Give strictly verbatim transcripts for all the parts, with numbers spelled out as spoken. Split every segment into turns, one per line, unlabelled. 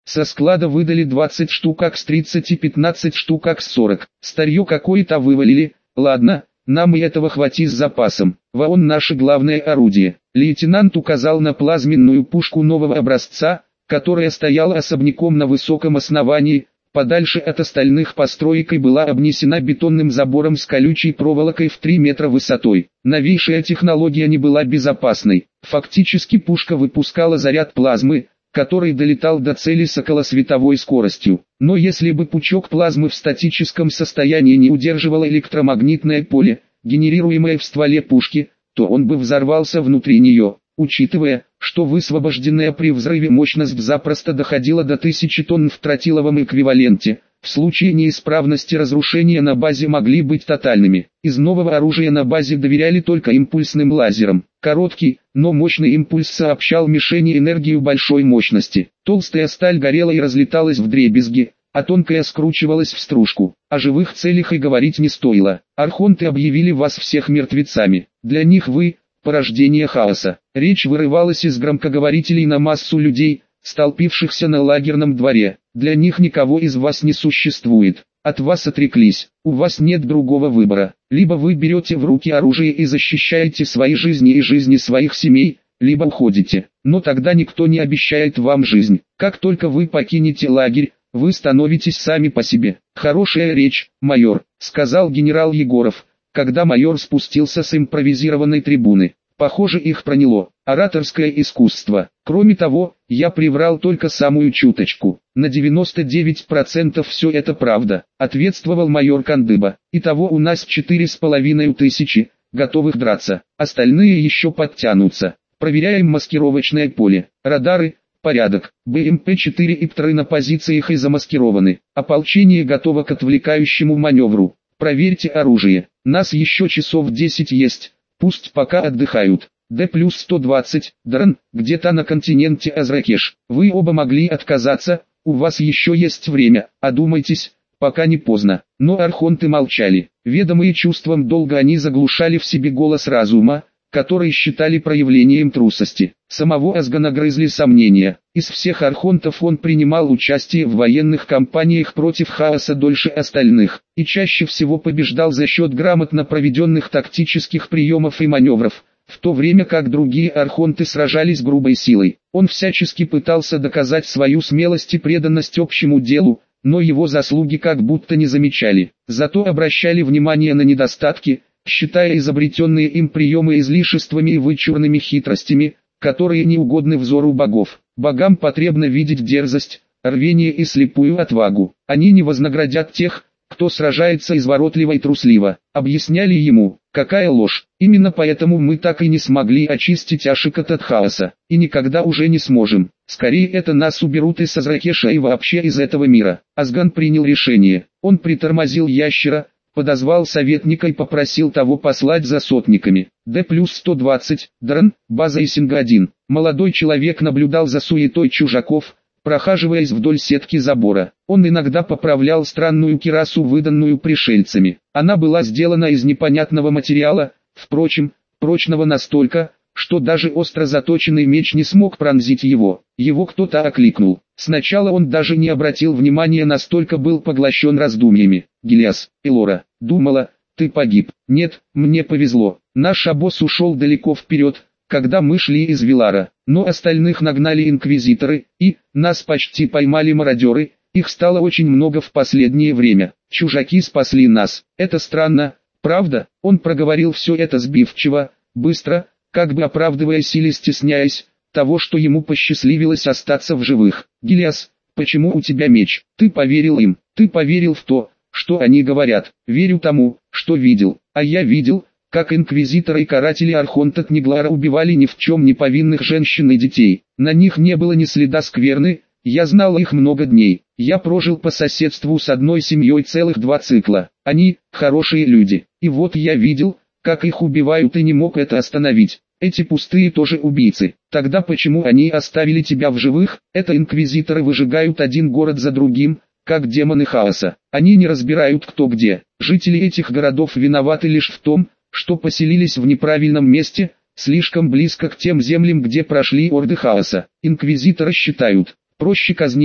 Со склада выдали двадцать штук ак с тридцать и пятнадцать штук ак с сорок. Старье какое-то вывалили, ладно, нам и этого хватит с запасом. Вон наше главное орудие. Лейтенант указал на плазменную пушку нового образца, которая стояла особняком на высоком основании, подальше от остальных построек и была обнесена бетонным забором с колючей проволокой в три метра высотой. Новейшая технология не была безопасной. Фактически пушка выпускала заряд плазмы, который долетал до цели с околосветовой скоростью. Но если бы пучок плазмы в статическом состоянии не удерживало электромагнитное поле, генерируемое в стволе пушки, то он бы взорвался внутри нее. Учитывая, что высвобожденная при взрыве мощность запросто доходила до тысячи тонн в тротиловом эквиваленте, в случае неисправности разрушения на базе могли быть тотальными. Из нового оружия на базе доверяли только импульсным лазерам. Короткий, но мощный импульс сообщал мишени энергию большой мощности. Толстая сталь горела и разлеталась вдребезги, а тонкая скручивалась в стружку. О живых целях и говорить не стоило. Архонты объявили вас всех мертвецами. Для них вы – порождение хаоса. Речь вырывалась из громкоговорителей на массу людей, столпившихся на лагерном дворе. Для них никого из вас не существует. От вас отреклись. У вас нет другого выбора. Либо вы берете в руки оружие и защищаете свои жизни и жизни своих семей, либо уходите. Но тогда никто не обещает вам жизнь. Как только вы покинете лагерь, вы становитесь сами по себе. Хорошая речь, майор, сказал генерал Егоров, когда майор спустился с импровизированной трибуны. Похоже, их проняло. Ораторское искусство. Кроме того, я приврал только самую чуточку. На девяносто девять процентов все это правда, ответствовал майор Кандыба. Итого у нас четыре с половиной тысячи, готовых драться. Остальные еще подтянутся. Проверяем маскировочное поле. Радары, порядок. бэ эм пэ четыре и ПТРы на позициях и замаскированы. Ополчение готово к отвлекающему маневру. Проверьте оружие. Нас еще часов десять есть. Пусть пока отдыхают. Д плюс сто двадцать, Дрон, где-то на континенте Азракеш. Вы оба могли отказаться, у вас еще есть время, одумайтесь, пока не поздно. Но архонты молчали. Ведомые чувством долга они заглушали в себе голос разума, который считали проявлением трусости. Самого Азгана грызли сомнения. Из всех архонтов он принимал участие в военных кампаниях против хаоса дольше остальных, и чаще всего побеждал за счет грамотно проведенных тактических приемов и маневров, в то время как другие архонты сражались грубой силой. Он всячески пытался доказать свою смелость и преданность общему делу, но его заслуги как будто не замечали. Зато обращали внимание на недостатки, считая изобретенные им приемы излишествами и вычурными хитростями, которые не угодны взору богов. Богам потребно видеть дерзость, рвение и слепую отвагу. Они не вознаградят тех, кто сражается изворотливо и трусливо. Объясняли ему, какая ложь. Именно поэтому мы так и не смогли очистить Ашикот от хаоса, и никогда уже не сможем. Скорее это нас уберут из Азракеша и вообще из этого мира. Азган принял решение. Он притормозил ящера, подозвал советника и попросил того послать за сотниками. Д плюс сто двадцать, Дрон, база Исинга один. Молодой человек наблюдал за суетой чужаков, прохаживаясь вдоль сетки забора. Он иногда поправлял странную кирасу, выданную пришельцами. Она была сделана из непонятного материала, впрочем, прочного настолько, что даже остро заточенный меч не смог пронзить его. Его кто-то окликнул. Сначала он даже не обратил внимания, настолько был поглощен раздумьями. «Гилиас, Элора, думала, ты погиб». «Нет, мне повезло. Наш обоз ушел далеко вперед, когда мы шли из Вилара, но остальных нагнали инквизиторы, и нас почти поймали мародеры, их стало очень много в последнее время. Чужаки спасли нас. Это странно, правда?» Он проговорил все это сбивчиво, быстро, как бы оправдываясь или стесняясь того, что ему посчастливилось остаться в живых. «Гилиас, почему у тебя меч? Ты поверил им, ты поверил в то, что они говорят». «Верю тому, что видел, а я видел, как инквизиторы и каратели Архонта Тниглара убивали ни в чем не повинных женщин и детей. На них не было ни следа скверны, я знал их много дней. Я прожил по соседству с одной семьей целых два цикла. Они – хорошие люди, и вот я видел, как их убивают и не мог это остановить. Эти пустые тоже убийцы. Тогда почему они оставили тебя в живых? Это инквизиторы выжигают один город за другим, как демоны хаоса. Они не разбирают кто где. Жители этих городов виноваты лишь в том, что поселились в неправильном месте, слишком близко к тем землям, где прошли орды хаоса. Инквизиторы считают, проще казнить,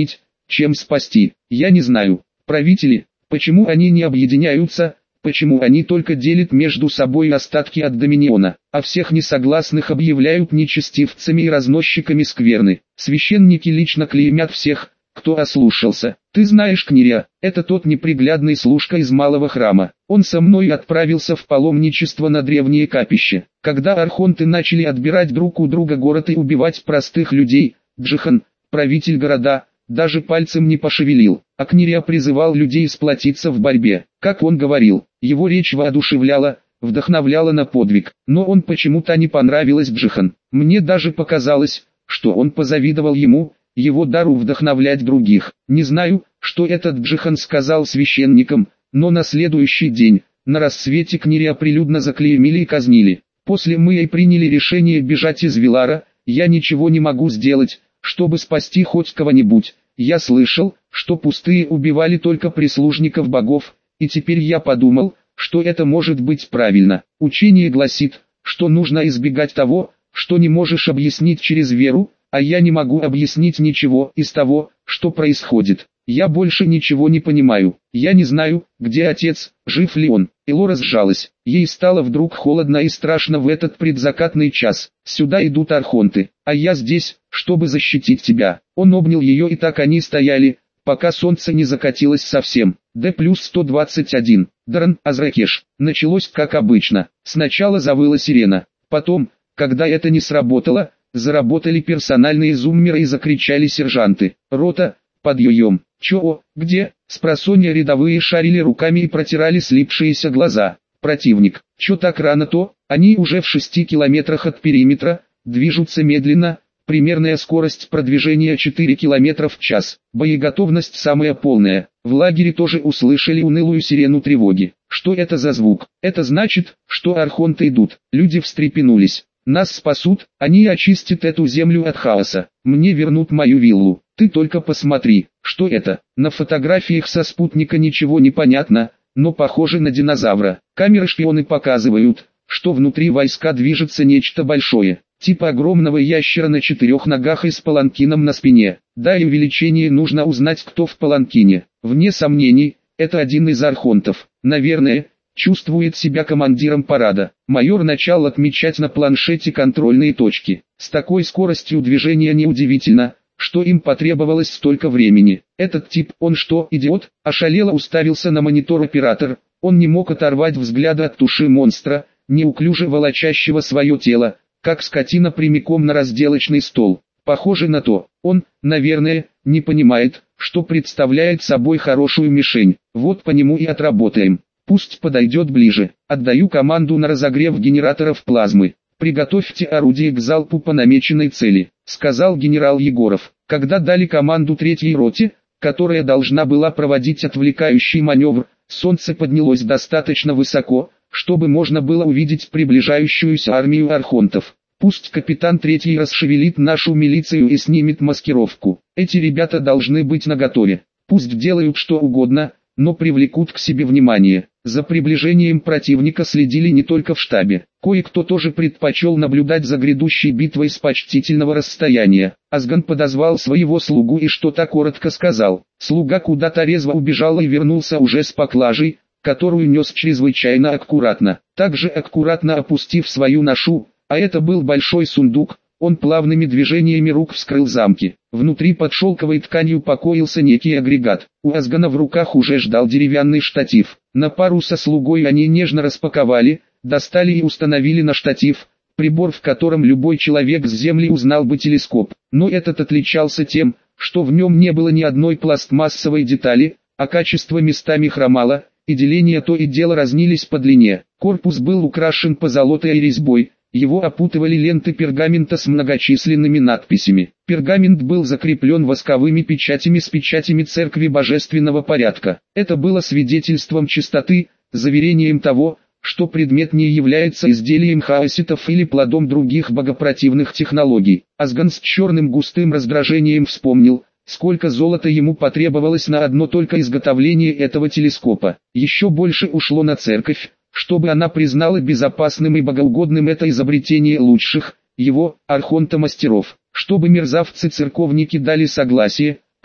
чем спасти. Я не знаю. Правители, почему они не объединяются, почему они только делят между собой остатки от доминиона, а всех несогласных объявляют нечестивцами и разносчиками скверны. Священники лично клеймят всех, кто ослушался. Ты знаешь Книря, это тот неприглядный служка из малого храма. Он со мной отправился в паломничество на древние капища. Когда архонты начали отбирать друг у друга город и убивать простых людей, Джихан, правитель города, даже пальцем не пошевелил, а Книря призывал людей сплотиться в борьбе. Как он говорил, его речь воодушевляла, вдохновляла на подвиг, но он почему-то не понравилась Джихан. Мне даже показалось, что он позавидовал ему, его дару вдохновлять других. Не знаю, что этот Джихан сказал священникам, но на следующий день, на рассвете Книря прилюдно заклеймили и казнили. После мы и приняли решение бежать из Вилара. Я ничего не могу сделать, чтобы спасти хоть кого-нибудь. Я слышал, что пустые убивали только прислужников богов, и теперь я подумал, что это может быть правильно. Учение гласит, что нужно избегать того, что не можешь объяснить через веру, а я не могу объяснить ничего из того, что происходит. Я больше ничего не понимаю. Я не знаю, где отец, жив ли он. Элора сжалась. Ей стало вдруг холодно и страшно в этот предзакатный час. Сюда идут архонты, а я здесь, чтобы защитить тебя. Он обнял ее, и так они стояли, пока солнце не закатилось совсем. Д плюс сто двадцать один. Даран, Азракеш. Началось как обычно. Сначала завыла сирена. Потом, когда это не сработало, заработали персональные зуммеры и закричали сержанты. Рота, подъем. Чё, где? Спросонья рядовые шарили руками и протирали слипшиеся глаза. Противник. Чё так рано-то? Они уже в шести километрах от периметра, движутся медленно, примерная скорость продвижения четыре километра в час. Боеготовность самая полная. В лагере тоже услышали унылую сирену тревоги. Что это за звук? Это значит, что архонты идут. Люди встрепенулись. Нас спасут, они очистят эту землю от хаоса. Мне вернут мою виллу. Ты только посмотри, что это. На фотографиях со спутника ничего не понятно, но похоже на динозавра. Камеры-шпионы показывают, что внутри войска движется нечто большое, типа огромного ящера на четырех ногах и с паланкином на спине. Да, и увеличение нужно узнать, кто в паланкине. Вне сомнений, это один из архонтов. Наверное, чувствует себя командиром парада. Майор начал отмечать на планшете контрольные точки. С такой скоростью движения неудивительно, что им потребовалось столько времени. Этот тип, он что, идиот? Ошалело уставился на монитор оператор. Он не мог оторвать взгляда от туши монстра, неуклюже волочащего свое тело, как скотина прямиком на разделочный стол. Похоже на то, он, наверное, не понимает, что представляет собой хорошую мишень. Вот по нему и отработаем. Пусть подойдет ближе. Отдаю команду на разогрев генераторов плазмы. «Приготовьте орудие к залпу по намеченной цели», — сказал генерал Егоров. Когда дали команду третьей роте, которая должна была проводить отвлекающий маневр, солнце поднялось достаточно высоко, чтобы можно было увидеть приближающуюся армию архонтов. Пусть капитан третий расшевелит нашу милицию и снимет маскировку. Эти ребята должны быть наготове. Пусть делают что угодно, но привлекут к себе внимание. За приближением противника следили не только в штабе. Кое-кто тоже предпочел наблюдать за грядущей битвой с почтительного расстояния. Азган подозвал своего слугу и что-то коротко сказал. Слуга куда-то резво убежал и вернулся уже с поклажей, которую нес чрезвычайно аккуратно. Также аккуратно опустив свою ношу, а это был большой сундук, он плавными движениями рук вскрыл замки. Внутри под шелковой тканью покоился некий агрегат. У Азгана в руках уже ждал деревянный штатив. На пару со слугой они нежно распаковали, достали и установили на штатив, прибор, в котором любой человек с земли узнал бы телескоп. Но этот отличался тем, что в нем не было ни одной пластмассовой детали, а качество местами хромало, и деления то и дело разнились по длине. Корпус был украшен позолотой и резьбой. Его опутывали ленты пергамента с многочисленными надписями. Пергамент был закреплен восковыми печатями с печатями Церкви Божественного Порядка. Это было свидетельством чистоты, заверением того, что предмет не является изделием хаоситов или плодом других богопротивных технологий. Азган с черным густым раздражением вспомнил, сколько золота ему потребовалось на одно только изготовление этого телескопа. Еще больше ушло на церковь, чтобы она признала безопасным и богоугодным это изобретение лучших, его, архонта-мастеров. Чтобы мерзавцы-церковники дали согласие,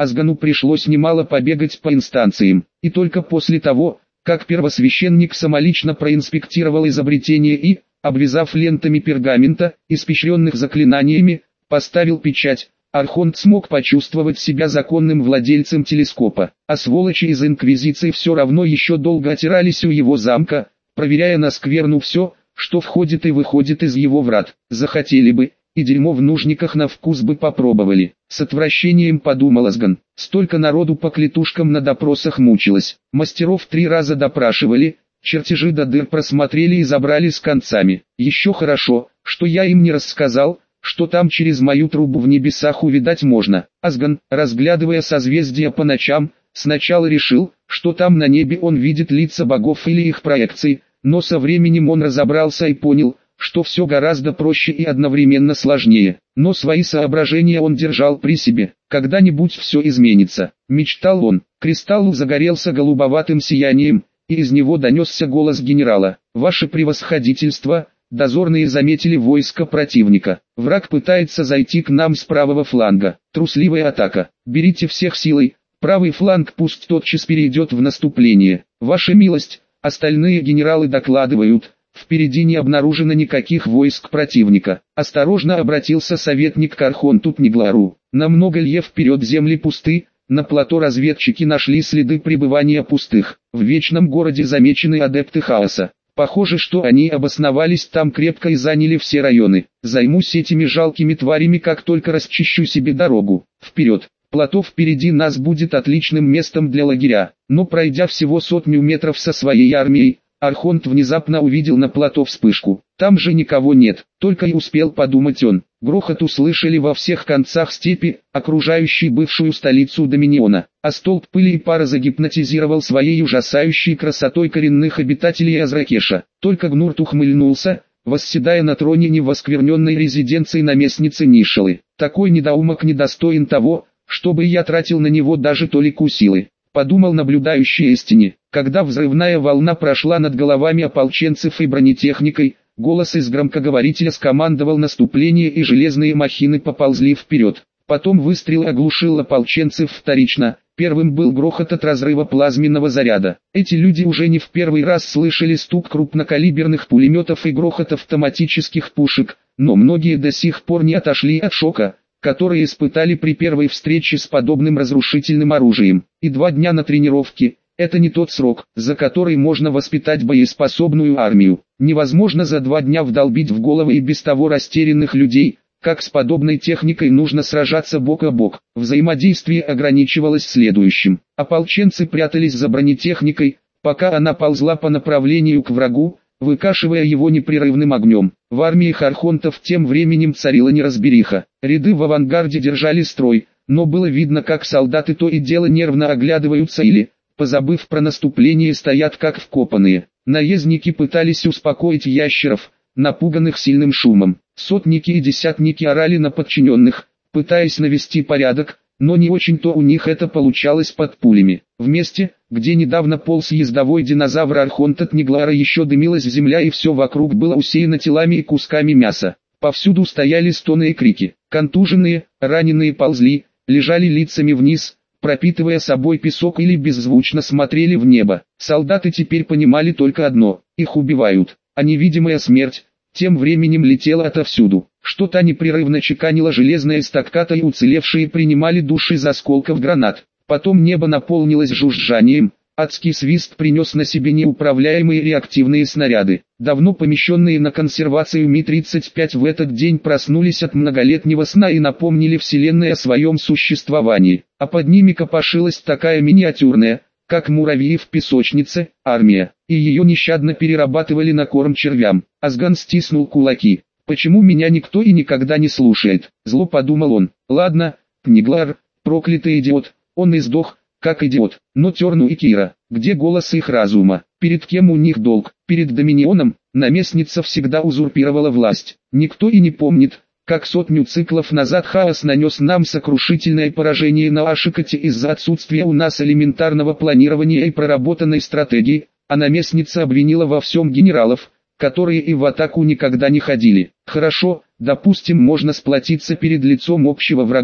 Азгану пришлось немало побегать по инстанциям, и только после того, как первосвященник самолично проинспектировал изобретение и, обвязав лентами пергамента, испещренных заклинаниями, поставил печать, архонт смог почувствовать себя законным владельцем телескопа, а сволочи из Инквизиции все равно еще долго отирались у его замка, проверяя на скверну все, что входит и выходит из его врат. Захотели бы, и дерьмо в нужниках на вкус бы попробовали. С отвращением подумал Азган. Столько народу по клетушкам на допросах мучилось. Мастеров три раза допрашивали, чертежи до дыр просмотрели и забрали с концами. Еще хорошо, что я им не рассказал, что там через мою трубу в небесах увидать можно. Азган, разглядывая созвездия по ночам, сначала решил, что там на небе он видит лица богов или их проекции, но со временем он разобрался и понял, что все гораздо проще и одновременно сложнее. Но свои соображения он держал при себе. Когда-нибудь все изменится, мечтал он. Кристалл загорелся голубоватым сиянием, и из него донесся голос генерала. «Ваше превосходительство, дозорные заметили войско противника. Враг пытается зайти к нам с правого фланга. Трусливая атака. Берите всех силой, правый фланг пусть тотчас перейдет в наступление. Ваша милость, остальные генералы докладывают, впереди не обнаружено никаких войск противника». Осторожно обратился советник к архонту Тниглару. На много лье вперед земли пусты, на плато разведчики нашли следы пребывания пустых. В Вечном городе замечены адепты хаоса. Похоже, что они обосновались там крепко и заняли все районы. Займусь этими жалкими тварями, как только расчищу себе дорогу. Вперед! Плато впереди нас будет отличным местом для лагеря. Но пройдя всего сотню метров со своей армией, архонт внезапно увидел на плато вспышку. Там же никого нет, только и успел подумать он. Грохот услышали во всех концах степи, окружающей бывшую столицу Доминиона, а столб пыли и пара загипнотизировал своей ужасающей красотой коренных обитателей Азракеша. Только Гнурт ухмыльнулся, восседая на троне невоскверненной резиденции наместницы Нишелы. Такой недоумок недостоин того, чтобы я тратил на него даже толику силы, подумал наблюдающий Эстини. Когда взрывная волна прошла над головами ополченцев и бронетехникой, голос из громкоговорителя скомандовал наступление, и железные махины поползли вперед. Потом выстрел оглушил ополченцев вторично. Первым был грохот от разрыва плазменного заряда. Эти люди уже не в первый раз слышали стук крупнокалиберных пулеметов и грохот автоматических пушек, но многие до сих пор не отошли от шока, которые испытали при первой встрече с подобным разрушительным оружием. И два дня на тренировке – это не тот срок, за который можно воспитать боеспособную армию. Невозможно за два дня вдолбить в головы и без того растерянных людей, как с подобной техникой нужно сражаться бок о бок. Взаимодействие ограничивалось следующим. Ополченцы прятались за бронетехникой, пока она ползла по направлению к врагу, выкашивая его непрерывным огнем. В армии архонтов тем временем царила неразбериха. Ряды в авангарде держали строй, но было видно, как солдаты то и дело нервно оглядываются или, позабыв про наступление, стоят как вкопанные. Наездники пытались успокоить ящеров, напуганных сильным шумом. Сотники и десятники орали на подчиненных, пытаясь навести порядок, но не очень-то у них это получалось под пулями. В месте, где недавно полз ездовой динозавр архонта Тниглара, еще дымилась земля, и все вокруг было усеяно телами и кусками мяса. Повсюду стояли стоны и крики. Контуженные, раненые ползли, лежали лицами вниз, пропитывая собой песок, или беззвучно смотрели в небо. Солдаты теперь понимали только одно: их убивают, а невидимая смерть тем временем летела отовсюду. Что-то непрерывно чеканило железная стакката, и уцелевшие принимали душ из осколков гранат. Потом небо наполнилось жужжанием, адский свист принес на себе неуправляемые реактивные снаряды. Давно помещенные на консервацию Ми тридцать пять в этот день проснулись от многолетнего сна и напомнили Вселенной о своем существовании. А под ними копошилась такая миниатюрная, как муравьи в песочнице, армия, и ее нещадно перерабатывали на корм червям. Азган стиснул кулаки. «Почему меня никто и никогда не слушает?» Зло подумал он. «Ладно, Тниглар, проклятый идиот, он и сдох, как идиот. Но Терну и Кира, где голос их разума? Перед кем у них долг? Перед Доминионом?» Наместница всегда узурпировала власть. Никто и не помнит, как сотню циклов назад хаос нанес нам сокрушительное поражение на Ашикоте из-за отсутствия у нас элементарного планирования и проработанной стратегии, а наместница обвинила во всем генералов, которые и в атаку никогда не ходили. Хорошо, допустим, можно сплотиться перед лицом общего врага,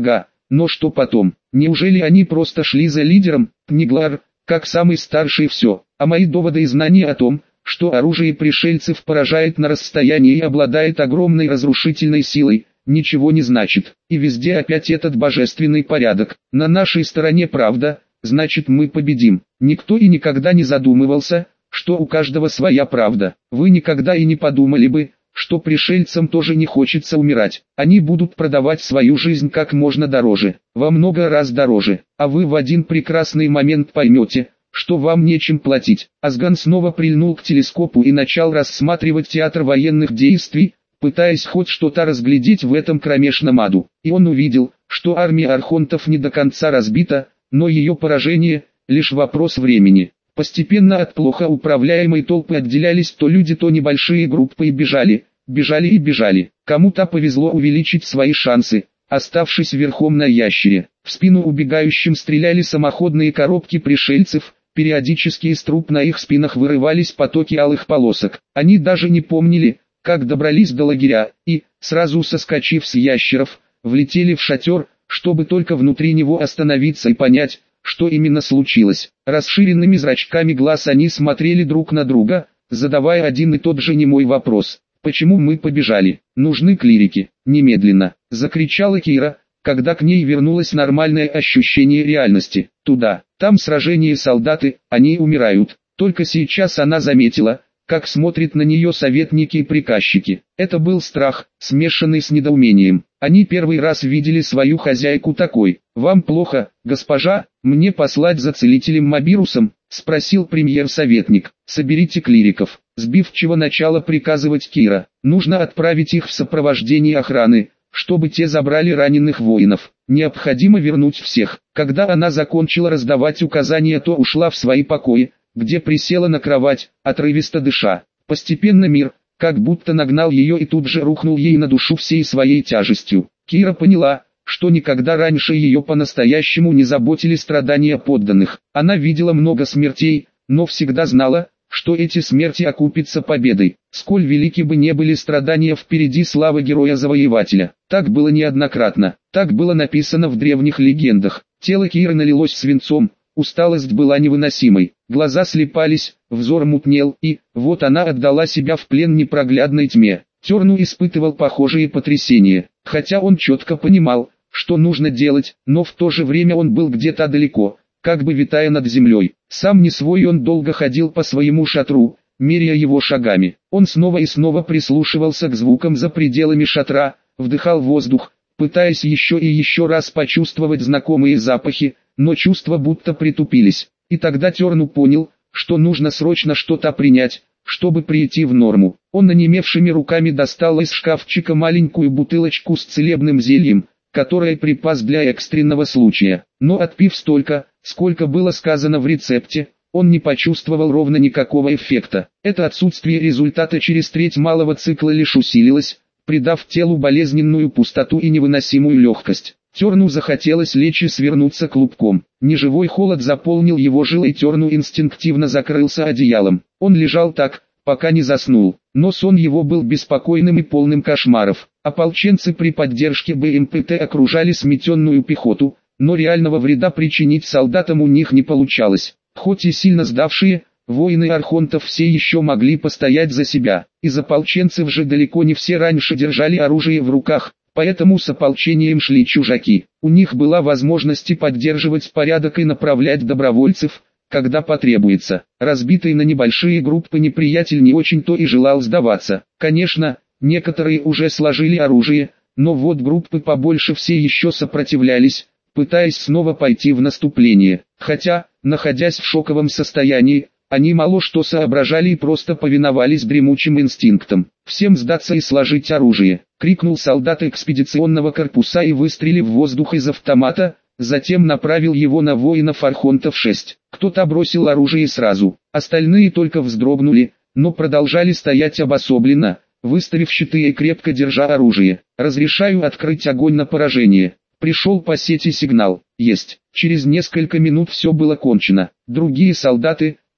но что потом? Неужели они просто шли за лидером, Пниглар, как самый старший и все? А мои доводы и знания о том, что оружие пришельцев поражает на расстоянии и обладает огромной разрушительной силой, ничего не значит. И везде опять этот божественный порядок. На нашей стороне правда, значит мы победим. Никто и никогда не задумывался, что у каждого своя правда. Вы никогда и не подумали бы, что пришельцам тоже не хочется умирать. Они будут продавать свою жизнь как можно дороже, во много раз дороже. А вы в один прекрасный момент поймете, что вам нечем платить. Асган снова прильнул к телескопу и начал рассматривать театр военных действий, пытаясь хоть что-то разглядеть в этом кромешном аду. И он увидел, что армия архонтов не до конца разбита, но ее поражение – лишь вопрос времени. Постепенно от плохо управляемой толпы отделялись то люди, то небольшие группы и бежали, бежали и бежали. Кому-то повезло увеличить свои шансы, оставшись верхом на ящере. В спину убегающим стреляли самоходные коробки пришельцев, периодически из труб на их спинах вырывались потоки алых полосок. Они даже не помнили, как добрались до лагеря, и, сразу соскочив с ящеров, влетели в шатер, чтобы только внутри него остановиться и понять, что именно случилось. Расширенными зрачками глаз они смотрели друг на друга, задавая один и тот же немой вопрос. «Почему мы побежали? Нужны клирики, немедленно!» — закричала Кира, когда к ней вернулось нормальное ощущение реальности. «Туда, там сражение солдаты, они умирают». Только сейчас она заметила, как смотрят на нее советники и приказчики. Это был страх, смешанный с недоумением. Они первый раз видели свою хозяйку такой. «Вам плохо, госпожа, мне послать за целителем Мобирусом?» — спросил премьер-советник. «Соберите клириков», — сбивчиво начала приказывать Кира. «Нужно отправить их в сопровождении охраны, чтобы те забрали раненых воинов. Необходимо вернуть всех». Когда она закончила раздавать указания, то ушла в свои покои, где присела на кровать, отрывисто дыша. Постепенно мир, как будто нагнал ее и тут же рухнул ей на душу всей своей тяжестью. Кира поняла, что никогда раньше ее по-настоящему не заботили страдания подданных. Она видела много смертей, но всегда знала, что эти смерти окупятся победой. Сколь велики бы не были страдания, впереди слава героя-завоевателя. Так было неоднократно, так было написано в древних легендах. Тело Киры налилось свинцом, усталость была невыносимой, глаза слепались, взор мутнел, и, вот она отдала себя в плен непроглядной тьме. Терну испытывал похожие потрясения, хотя он четко понимал, что нужно делать, но в то же время он был где-то далеко, как бы витая над землей. Сам не свой, он долго ходил по своему шатру, меряя его шагами. Он снова и снова прислушивался к звукам за пределами шатра, вдыхал воздух, пытаясь еще и еще раз почувствовать знакомые запахи, но чувства будто притупились. И тогда Терну понял, что нужно срочно что-то принять, чтобы прийти в норму. Он онемевшими руками достал из шкафчика маленькую бутылочку с целебным зельем, которое припас для экстренного случая. Но отпив столько, сколько было сказано в рецепте, он не почувствовал ровно никакого эффекта. Это отсутствие результата через треть малого цикла лишь усилилось, придав телу болезненную пустоту и невыносимую легкость. Терну захотелось лечь и свернуться клубком. Неживой холод заполнил его жилы, и Терну инстинктивно закрылся одеялом. Он лежал так, пока не заснул, но сон его был беспокойным и полным кошмаров. Ополченцы при поддержке БМПТ окружали сметенную пехоту, но реального вреда причинить солдатам у них не получалось. Хоть и сильно сдавшие, воины архонтов все еще могли постоять за себя. Из ополченцев же далеко не все раньше держали оружие в руках, поэтому с ополчением шли чужаки. У них была возможность поддерживать порядок и направлять добровольцев, когда потребуется. Разбитый на небольшие группы неприятель не очень-то и желал сдаваться. Конечно, некоторые уже сложили оружие, но вот группы побольше все еще сопротивлялись, пытаясь снова пойти в наступление. Хотя, находясь в шоковом состоянии, они мало что соображали и просто повиновались дремучим инстинктам. «Всем сдаться и сложить оружие!» — крикнул солдат экспедиционного корпуса и, выстрелив в воздух из автомата, затем направил его на воинов архонтов шесть. Кто-то бросил оружие сразу, остальные только вздрогнули, но продолжали стоять обособленно, выставив щиты и крепко держа оружие. «Разрешаю открыть огонь на поражение». Пришел по сети сигнал. Есть. Через несколько минут все было кончено. Другие солдаты,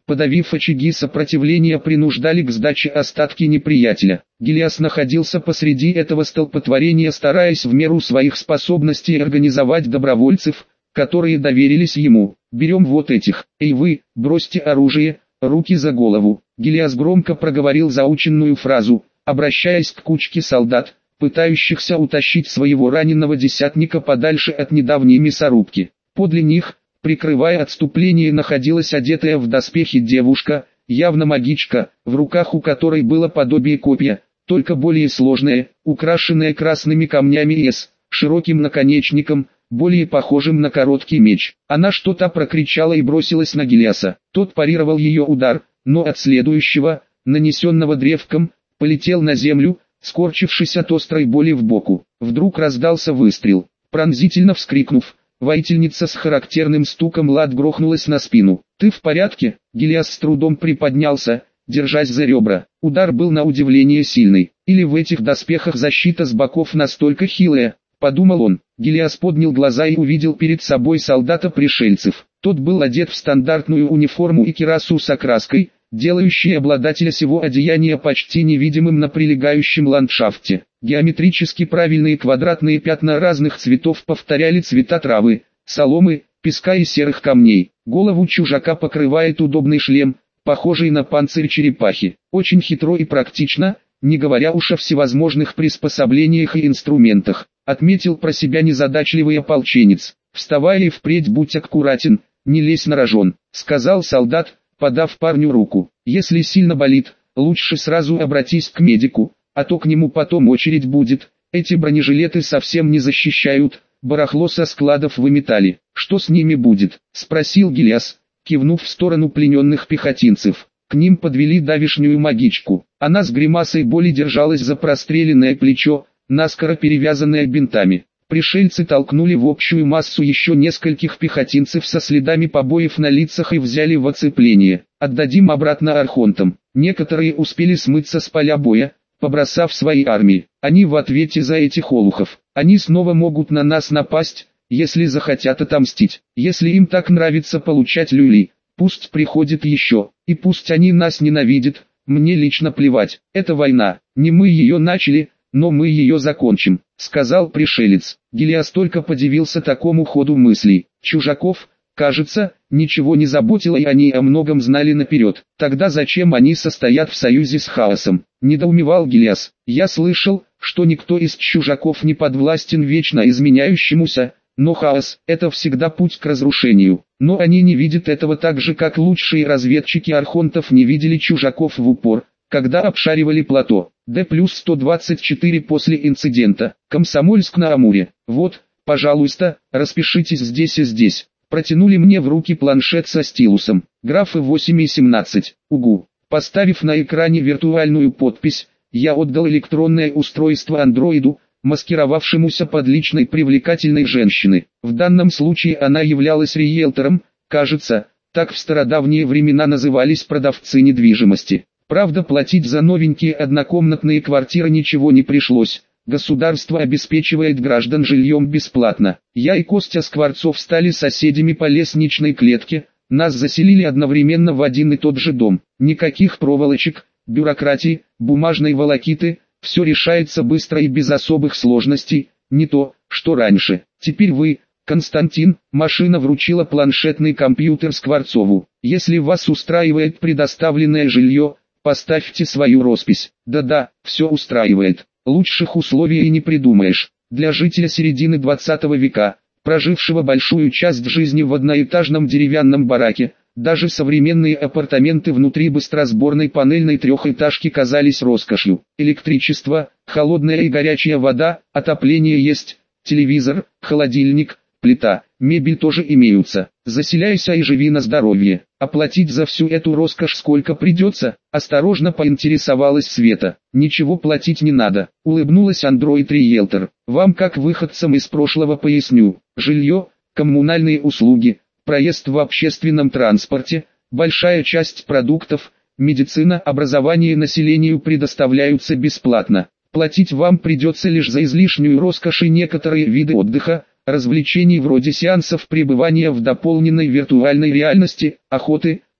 подавив очаги сопротивления, принуждали к сдаче остатки неприятеля. Гилиас находился посреди этого столпотворения, стараясь в меру своих способностей организовать добровольцев, которые доверились ему. «Берем вот этих. Эй вы, бросьте оружие, руки за голову». Гилиас громко проговорил заученную фразу, обращаясь к кучке солдат, пытающихся утащить своего раненого десятника подальше от недавней мясорубки. Подле них, прикрывая отступление, находилась одетая в доспехи девушка, явно магичка, в руках у которой было подобие копья, только более сложное, украшенное красными камнями и с широким наконечником, более похожим на короткий меч. Она что-то прокричала и бросилась на Гилиаса. Тот парировал ее удар, но от следующего, нанесенного древком, полетел на землю, скорчившись от острой боли в боку. Вдруг раздался выстрел. Пронзительно вскрикнув, воительница с характерным стуком лад грохнулась на спину. «Ты в порядке?» Гилиас с трудом приподнялся, держась за ребра. Удар был на удивление сильный. Или в этих доспехах защита с боков настолько хилая, подумал он. Гилиас поднял глаза и увидел перед собой солдата-пришельцев. Тот был одет в стандартную униформу и кирасу с окраской, делающей обладателя сего одеяния почти невидимым на прилегающем ландшафте. Геометрически правильные квадратные пятна разных цветов повторяли цвета травы, соломы, песка и серых камней. Голову чужака покрывает удобный шлем, похожий на панцирь черепахи. Очень хитро и практично, не говоря уж о всевозможных приспособлениях и инструментах, отметил про себя незадачливый ополченец. «Вставай и впредь будь аккуратен, не лезь на рожон», — сказал солдат, подав парню руку. «Если сильно болит, лучше сразу обратись к медику, а то к нему потом очередь будет. Эти бронежилеты совсем не защищают, барахло со складов выметали». «Что с ними будет?» — спросил Гилиас, кивнув в сторону плененных пехотинцев. К ним подвели давишнюю магичку. Она с гримасой боли держалась за простреленное плечо, наскоро перевязанное бинтами. Пришельцы толкнули в общую массу еще нескольких пехотинцев со следами побоев на лицах и взяли в оцепление. «Отдадим обратно архонтам». Некоторые успели смыться с поля боя, побросав свои армии. Они в ответе за этих олухов. Они снова могут на нас напасть, если захотят отомстить. Если им так нравится получать люли, пусть приходит еще, и пусть они нас ненавидят, мне лично плевать. Это война, не мы ее начали, но мы ее закончим», — сказал пришелец. Гилиас только подивился такому ходу мыслей. Чужаков, кажется, ничего не заботило, и они о многом знали наперед. Тогда зачем они состоят в союзе с хаосом? Недоумевал Гилиас. «Я слышал, что никто из чужаков не подвластен вечно изменяющемуся, но хаос — это всегда путь к разрушению. Но они не видят этого так же, как лучшие разведчики архонтов не видели чужаков в упор, когда обшаривали плато. Д плюс сто двадцать четыре после инцидента. Комсомольск-на-Амуре. Вот, пожалуйста, распишитесь здесь и здесь». Протянули мне в руки планшет со стилусом. Графы восемь и семнадцать. Угу. Поставив на экране виртуальную подпись, я отдал электронное устройство андроиду, маскировавшемуся под личной привлекательной женщины. В данном случае она являлась риэлтором, кажется, так в стародавние времена назывались продавцы недвижимости. Правда, платить за новенькие однокомнатные квартиры ничего не пришлось. Государство обеспечивает граждан жильем бесплатно. Я и Костя Скворцов стали соседями по лестничной клетке, нас заселили одновременно в один и тот же дом. Никаких проволочек, бюрократии, бумажной волокиты, все решается быстро и без особых сложностей, не то, что раньше. Теперь вы, Константин, машина вручила планшетный компьютер Скворцову. Если вас устраивает предоставленное жилье, поставьте свою роспись. Да-да, все устраивает. Лучших условий и не придумаешь. Для жителя середины двадцатого века, прожившего большую часть жизни в одноэтажном деревянном бараке, даже современные апартаменты внутри быстросборной панельной трехэтажки казались роскошью. Электричество, холодная и горячая вода, отопление есть, телевизор, холодильник, плита, мебель тоже имеются. Заселяйся и живи на здоровье. Оплатить за всю эту роскошь сколько придется? Осторожно поинтересовалась Света. Ничего платить не надо, улыбнулась андроид-риэлтор. Вам как выходцам из прошлого поясню. Жилье, коммунальные услуги, проезд в общественном транспорте, большая часть продуктов, медицина, образование населению предоставляются бесплатно. Платить вам придется лишь за излишнюю роскошь и некоторые виды отдыха, развлечений вроде сеансов пребывания в дополненной виртуальной реальности, охоты,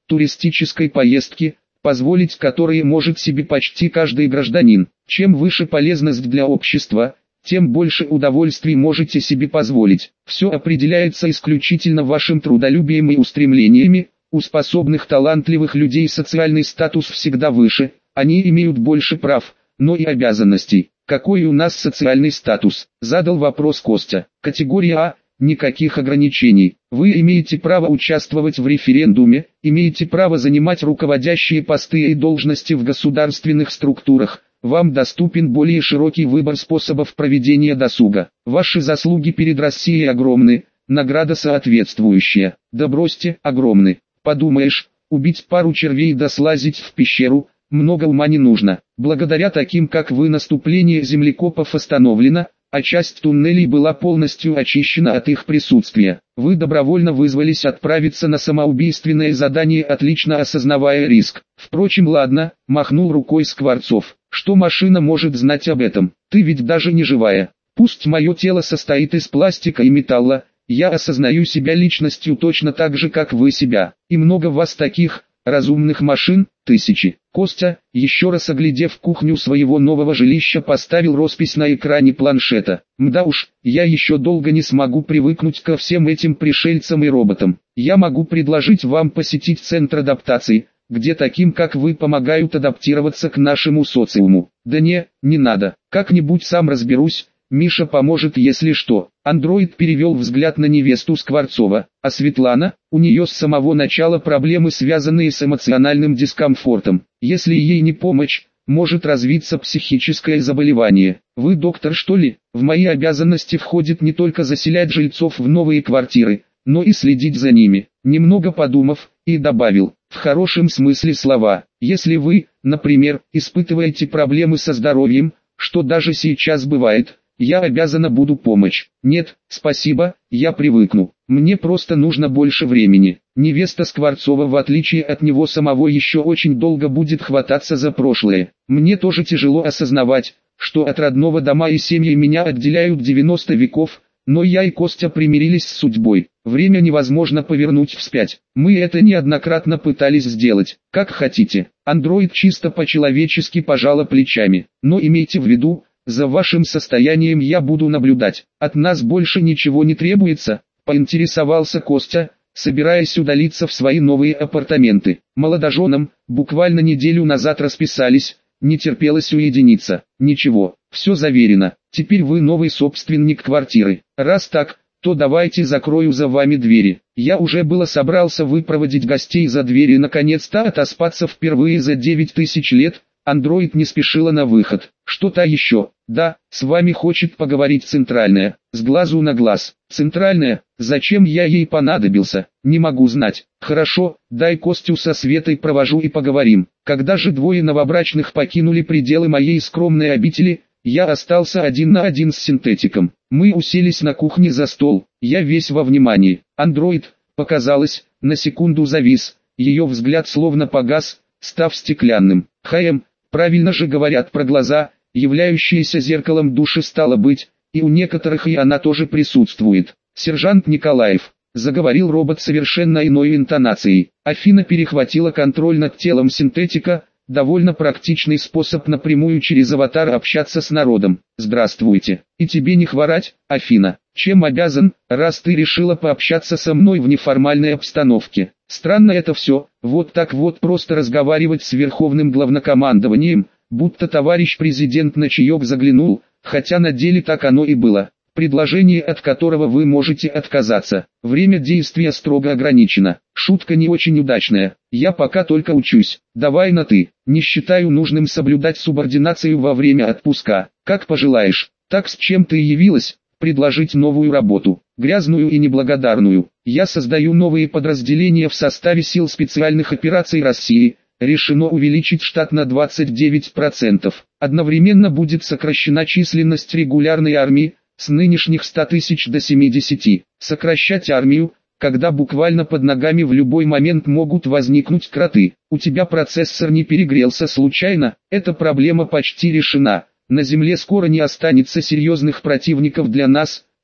туристической поездки, позволить которые может себе почти каждый гражданин. Чем выше полезность для общества, тем больше удовольствий можете себе позволить. Все определяется исключительно вашим трудолюбием и устремлениями. У способных талантливых людей социальный статус всегда выше, они имеют больше прав, но и обязанностей. Какой у нас социальный статус? Задал вопрос Костя. Категория А. Никаких ограничений. Вы имеете право участвовать в референдуме, имеете право занимать руководящие посты и должности в государственных структурах. Вам доступен более широкий выбор способов проведения досуга. Ваши заслуги перед Россией огромны, награда соответствующая. Да бросьте, огромны. Подумаешь, убить пару червей да слазить в пещеру, много ума не нужно. Благодаря таким как вы наступление землекопов остановлено, а часть туннелей была полностью очищена от их присутствия. Вы добровольно вызвались отправиться на самоубийственное задание, отлично осознавая риск. Впрочем, ладно, махнул рукой Скворцов. Что машина может знать об этом? Ты ведь даже не живая. Пусть мое тело состоит из пластика и металла, я осознаю себя личностью точно так же, как вы себя. И много вас таких, разумных машин, тысячи. Костя, еще раз оглядев кухню своего нового жилища, поставил роспись на экране планшета. Мда уж, я еще долго не смогу привыкнуть ко всем этим пришельцам и роботам. Я могу предложить вам посетить центр адаптации, где таким как вы помогают адаптироваться к нашему социуму. Да не, не надо, как-нибудь сам разберусь. Миша поможет, если что. Андроид перевел взгляд на невесту Скворцова, а Светлана, у нее с самого начала проблемы, связанные с эмоциональным дискомфортом. Если ей не помочь, может развиться психическое заболевание. Вы доктор, что ли? В мои обязанности входит не только заселять жильцов в новые квартиры, но и следить за ними. Немного подумав, и добавил, в хорошем смысле слова, если вы, например, испытываете проблемы со здоровьем, что даже сейчас бывает, я обязана буду помочь. Нет, спасибо, я привыкну. Мне просто нужно больше времени. Невеста Скворцова, в отличие от него самого, еще очень долго будет хвататься за прошлое. Мне тоже тяжело осознавать, что от родного дома и семьи меня отделяют девяносто веков, но я и Костя примирились с судьбой. Время невозможно повернуть вспять. Мы это неоднократно пытались сделать. Как хотите. Андроид чисто по-человечески пожала плечами. Но имейте в виду, за вашим состоянием я буду наблюдать. От нас больше ничего не требуется, поинтересовался Костя, собираясь удалиться в свои новые апартаменты. Молодоженам, буквально неделю назад расписались, не терпелось уединиться. Ничего, все заверено, теперь вы новый собственник квартиры. Раз так, то давайте закрою за вами двери. Я уже было собрался выпроводить гостей за двери и наконец-то отоспаться впервые за девять тысяч лет. Андроид не спешила на выход. Что-то еще? Да, с вами хочет поговорить центральная. С глазу на глаз. Центральная? Зачем я ей понадобился? Не могу знать. Хорошо, дай Костю со Светой провожу и поговорим. Когда же двое новобрачных покинули пределы моей скромной обители, я остался один на один с синтетиком. Мы уселись на кухне за стол. Я весь во внимании. Андроид, показалось, на секунду завис. Ее взгляд словно погас, став стеклянным. Хаем. Правильно же говорят про глаза, являющиеся зеркалом души, стало быть, и у некоторых и она тоже присутствует. Сержант Николаев, заговорил робот совершенно иной интонацией. Афина перехватила контроль над телом синтетика, довольно практичный способ напрямую через аватар общаться с народом. Здравствуйте, и тебе не хворать, Афина. Чем обязан, раз ты решила пообщаться со мной в неформальной обстановке? Странно это все, вот так вот просто разговаривать с верховным главнокомандованием, будто товарищ президент на чаек заглянул, хотя на деле так оно и было. Предложение, от которого вы можете отказаться. Время действия строго ограничено. Шутка не очень удачная. Я пока только учусь. Давай на «ты». Не считаю нужным соблюдать субординацию во время отпуска. Как пожелаешь. Так с чем ты явилась? Предложить новую работу. Грязную и неблагодарную. Я создаю новые подразделения в составе сил специальных операций России. Решено увеличить штат на двадцать девять процентов. Одновременно будет сокращена численность регулярной армии, с нынешних ста тысяч до семидесяти. Сокращать армию, когда буквально под ногами в любой момент могут возникнуть кроты. У тебя процессор не перегрелся случайно? Эта проблема почти решена. На Земле скоро не останется серьезных противников для нас.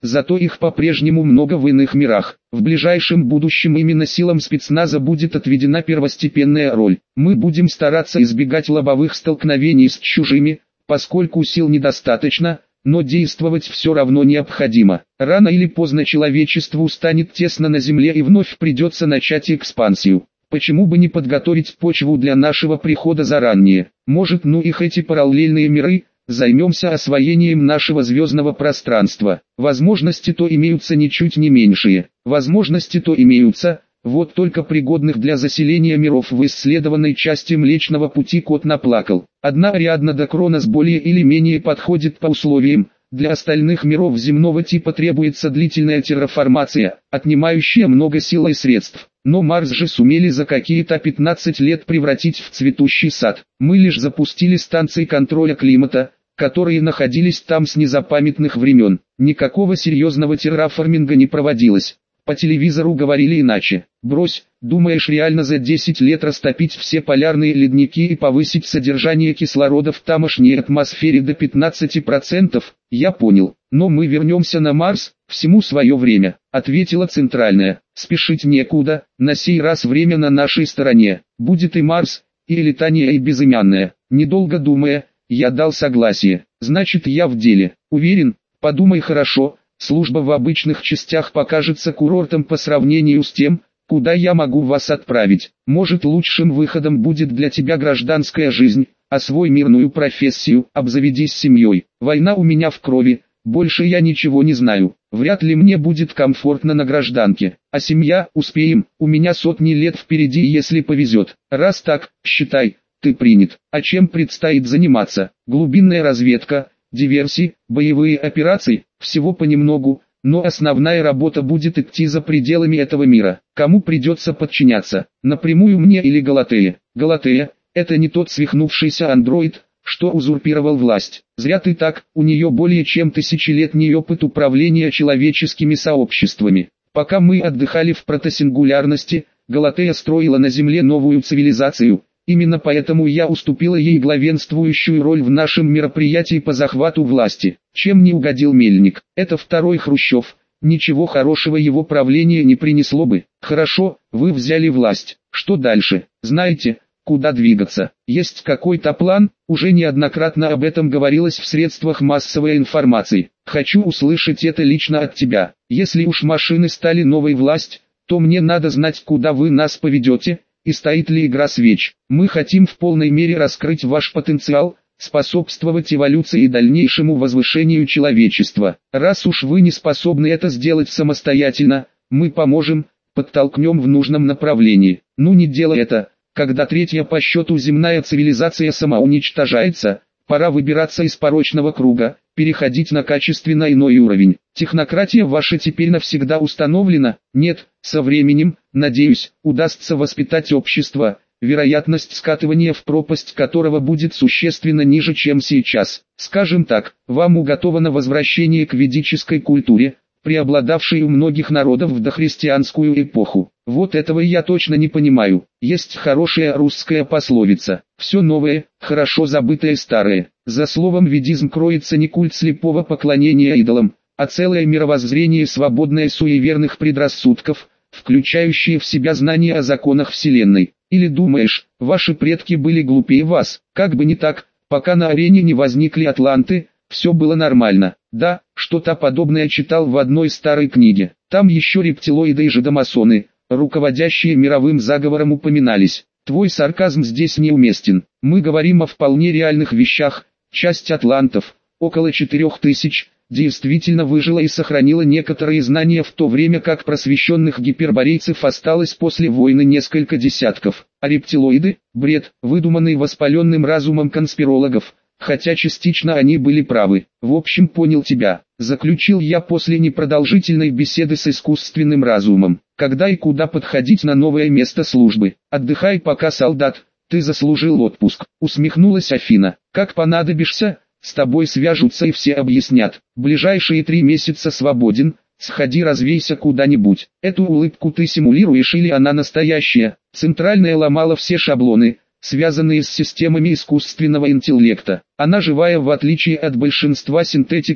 зато их по-прежнему много в иных мирах. В ближайшем будущем именно силам спецназа будет отведена первостепенная роль. Мы будем стараться избегать лобовых столкновений с чужими, поскольку сил недостаточно, но действовать все равно необходимо. Рано или поздно человечеству станет тесно на земле и вновь придется начать экспансию. Почему бы не подготовить почву для нашего прихода заранее? Может, ну их эти параллельные миры, займемся освоением нашего звездного пространства. Возможности то имеются ничуть не меньшие. Возможности то имеются, вот только пригодных для заселения миров в исследованной части Млечного Пути кот наплакал. Одна Ариадна до Кронос более или менее подходит по условиям, для остальных миров земного типа требуется длительная терраформация, отнимающая много сил и средств. Но Марс же сумели за какие-то пятнадцать лет превратить в цветущий сад. Мы лишь запустили станции контроля климата, которые находились там с незапамятных времен. Никакого серьезного терраформинга не проводилось. По телевизору говорили иначе. Брось, думаешь реально за десять лет растопить все полярные ледники и повысить содержание кислорода в тамошней атмосфере до пятнадцати процентов? Я понял. Но мы вернемся на Марс, всему свое время, ответила Центральная. Спешить некуда, на сей раз время на нашей стороне. Будет и Марс, и Элитания, и безымянная. Недолго думая, я дал согласие. Значит, я в деле. Уверен? Подумай хорошо. Служба в обычных частях покажется курортом по сравнению с тем, куда я могу вас отправить. Может, лучшим выходом будет для тебя гражданская жизнь, освой мирную профессию, обзаведись семьей. Война у меня в крови, больше я ничего не знаю. Вряд ли мне будет комфортно на гражданке. А семья, успеем, у меня сотни лет впереди, если повезет. Раз так, считай, ты принят. А чем предстоит заниматься? Глубинная разведка, диверсии, боевые операции, всего понемногу, но основная работа будет идти за пределами этого мира. Кому придется подчиняться, напрямую мне или Галатее? Галатея – это не тот свихнувшийся андроид, что узурпировал власть. Зря ты так, у нее более чем тысячелетний опыт управления человеческими сообществами. Пока мы отдыхали в протосингулярности, Галатея строила на Земле новую цивилизацию. Именно поэтому я уступила ей главенствующую роль в нашем мероприятии по захвату власти. Чем не угодил Мельник? Это второй Хрущев. Ничего хорошего его правление не принесло бы. Хорошо, вы взяли власть. Что дальше? Знаете, куда двигаться? Есть какой-то план? Уже неоднократно об этом говорилось в средствах массовой информации. Хочу услышать это лично от тебя. Если уж машины стали новой власть, то мне надо знать, куда вы нас поведете. И стоит ли игра свеч? Мы хотим в полной мере раскрыть ваш потенциал, способствовать эволюции и дальнейшему возвышению человечества. Раз уж вы не способны это сделать самостоятельно, мы поможем, подтолкнем в нужном направлении. Ну не делай это, когда третья по счету земная цивилизация самоуничтожается, пора выбираться из порочного круга, переходить на качественно иной уровень. Технократия ваша теперь навсегда установлена? Нет, со временем, надеюсь, удастся воспитать общество, вероятность скатывания в пропасть которого будет существенно ниже, чем сейчас. Скажем так, вам уготовано возвращение к ведической культуре, преобладавшей у многих народов в дохристианскую эпоху. Вот этого я точно не понимаю. Есть хорошая русская пословица: «Все новое, хорошо забытое старое». За словом ведизм кроется не культ слепого поклонения идолам, а целое мировоззрение, свободное суеверных предрассудков, включающее в себя знания о законах Вселенной. Или думаешь, ваши предки были глупее вас? Как бы не так, пока на арене не возникли атланты, все было нормально. Да, что-то подобное читал в одной старой книге. Там еще рептилоиды и жидомасоны, руководящие мировым заговором, упоминались. Твой сарказм здесь неуместен. Мы говорим о вполне реальных вещах. Часть атлантов, около четырех тысяч, действительно выжила и сохранила некоторые знания, в то время как просвещенных гиперборейцев осталось после войны несколько десятков. А рептилоиды – бред, выдуманный воспаленным разумом конспирологов, хотя частично они были правы. В общем, понял тебя, заключил я после непродолжительной беседы с искусственным разумом. Когда и куда подходить на новое место службы? Отдыхай пока, солдат, ты заслужил отпуск, усмехнулась Афина. Как понадобишься, с тобой свяжутся и все объяснят. Ближайшие три месяца свободен, сходи развейся куда-нибудь. Эту улыбку ты симулируешь или она настоящая? Центральная ломала все шаблоны, связанные с системами искусственного интеллекта. Она живая, в отличие от большинства синтетиков,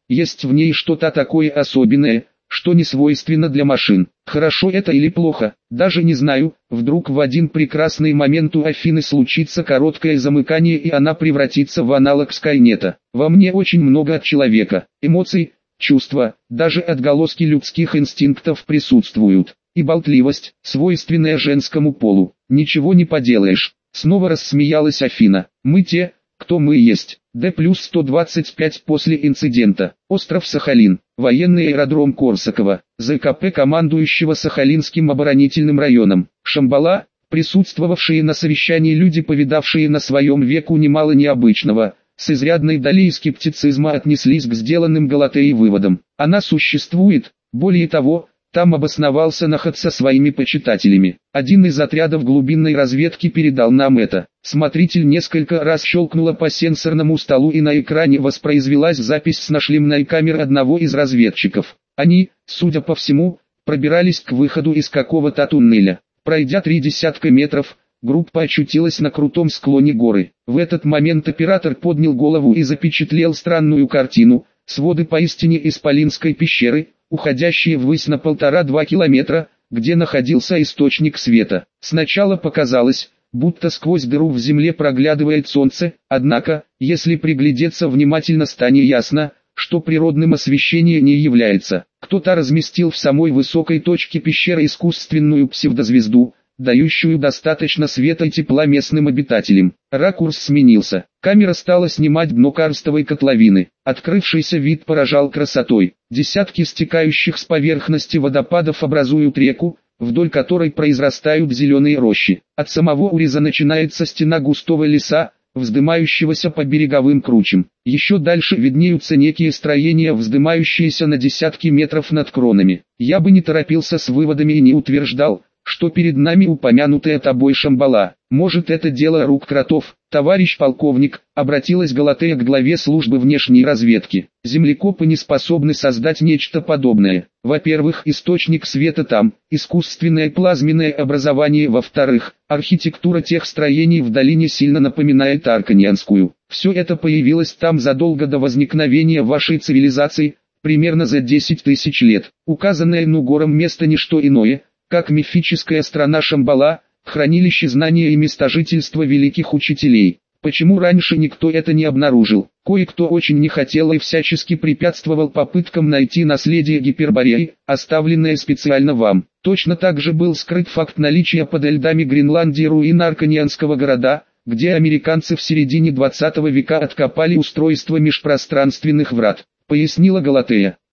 есть в ней что-то такое особенное, что не свойственно для машин. Хорошо это или плохо, даже не знаю. Вдруг в один прекрасный момент у Афины случится короткое замыкание и она превратится в аналог Скайнета. Во мне очень много от человека, эмоций, чувства, даже отголоски людских инстинктов присутствуют. И болтливость, свойственная женскому полу. Ничего не поделаешь. Снова рассмеялась Афина. Мы те, кто мы есть. Д плюс сто двадцать пять после инцидента. Остров Сахалин. Военный аэродром Корсакова. ЗКП командующего Сахалинским оборонительным районом. Шамбала. Присутствовавшие на совещании люди, повидавшие на своем веку немало необычного, с изрядной долей скептицизма отнеслись к сделанным Галатеей выводам. Она существует, более того, там обосновался Нахат со своими почитателями. Один из отрядов глубинной разведки передал нам это. Смотритель несколько раз щелкнула по сенсорному столу и на экране воспроизвелась запись с нашлемной камеры одного из разведчиков. Они, судя по всему, пробирались к выходу из какого-то туннеля. Пройдя три десятка метров, группа очутилась на крутом склоне горы. В этот момент оператор поднял голову и запечатлел странную картину. Своды поистине исполинской пещеры, уходящие ввысь на полтора-два километра, где находился источник света. Сначала показалось, будто сквозь дыру в земле проглядывает солнце, однако, если приглядеться внимательно, станет ясно, что природным освещением не является. Кто-то разместил в самой высокой точке пещеры искусственную псевдозвезду, дающую достаточно света и тепла местным обитателям. Ракурс сменился. Камера стала снимать дно карстовой котловины. Открывшийся вид поражал красотой. Десятки стекающих с поверхности водопадов образуют реку, вдоль которой произрастают зеленые рощи. От самого уреза начинается стена густого леса, вздымающегося по береговым кручам. Еще дальше виднеются некие строения, вздымающиеся на десятки метров над кронами. Я бы не торопился с выводами и не утверждал, что перед нами упомянутая тобой Шамбала. Может, это дело рук кротов, товарищ полковник, обратилась Галатея к главе службы внешней разведки. Землекопы не способны создать нечто подобное. Во-первых, источник света там, искусственное плазменное образование. Во-вторых, архитектура тех строений в долине сильно напоминает арканьянскую. Все это появилось там задолго до возникновения вашей цивилизации, примерно за десять тысяч лет. Указанное Нугором место не что иное, как мифическая страна Шамбала, хранилище знания и место жительства великих учителей. Почему раньше никто это не обнаружил? Кое-кто очень не хотел и всячески препятствовал попыткам найти наследие Гипербореи, оставленное специально вам. Точно так же был скрыт факт наличия под льдами Гренландии руин Арканьянского города, где американцы в середине двадцатого века откопали устройство межпространственных врат, пояснила Галатея.